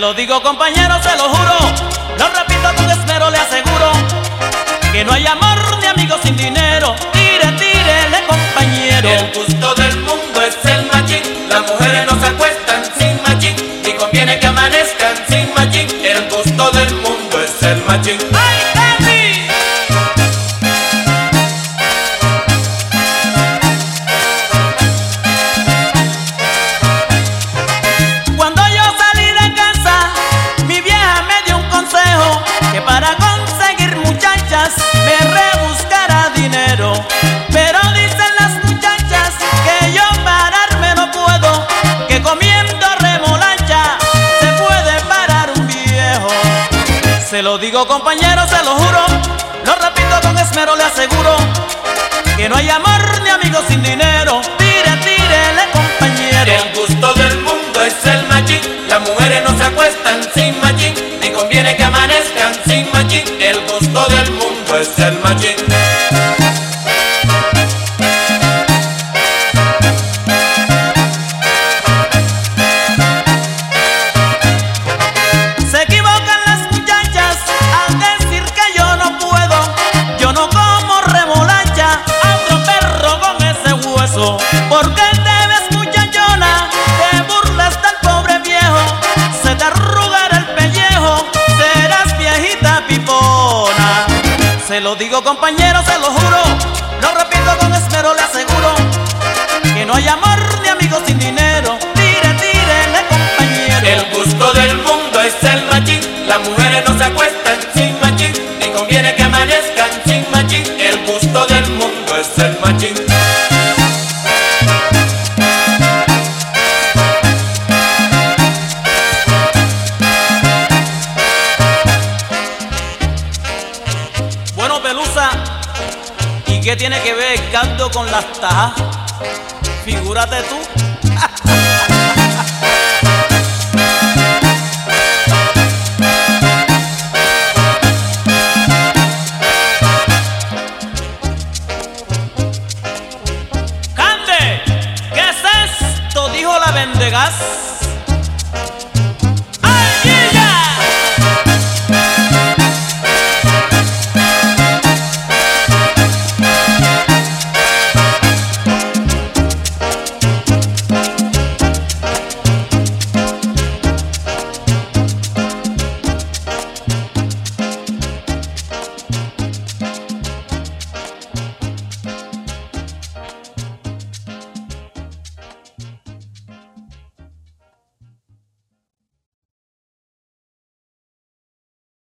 lo digo, compañero, se lo juro, lo repito con esmero, le aseguro que no hay amor ni amigos sin dinero. Tire, tírele, compañero. El gusto del mundo es el machín. Las mujeres no se acuestan sin machín, ni conviene que amanezcan sin machín. El gusto del mundo es el machín. ¡Ay, Candy! Cuando yo salí de casa, mi vieja me dio un consejo, que para conseguir muchachas me rebuscara dinero. Pero dicen las muchachas que yo pararme no puedo, que comiendo remolacha se puede parar un viejo. Se lo digo, compañero, se lo juro, lo repito con esmero, le aseguro que no hay amor ni amigos sin dinero. Tire, tírele, compañero. El gusto del mundo es el machín. Las mujeres no se acuestan sin machín, ni conviene que amanezcan sin machín. El gusto del mundo es el machín. Se equivocan las muchachas al decir que yo no puedo. Yo no como remolacha a otro perro con ese hueso. Porque te ves muchachona, te burlas del pobre viejo, se te arrugará el pellejo, serás viejita pipona. Se lo digo, compañero, se lo juro, lo repito con esmero, le aseguro que no hay amor ni amigos sin dinero. Tire, tírele, compañero. El gusto del mundo es el machín. Las mujeres no se acuestan sin machín, ni conviene que amanezcan sin machín. El gusto del mundo es el machín. Bueno, Pelusa, ¿y qué tiene que ver el canto con las tajas? Figúrate tú. Cande, ¿qué es esto?, dijo la vendegas.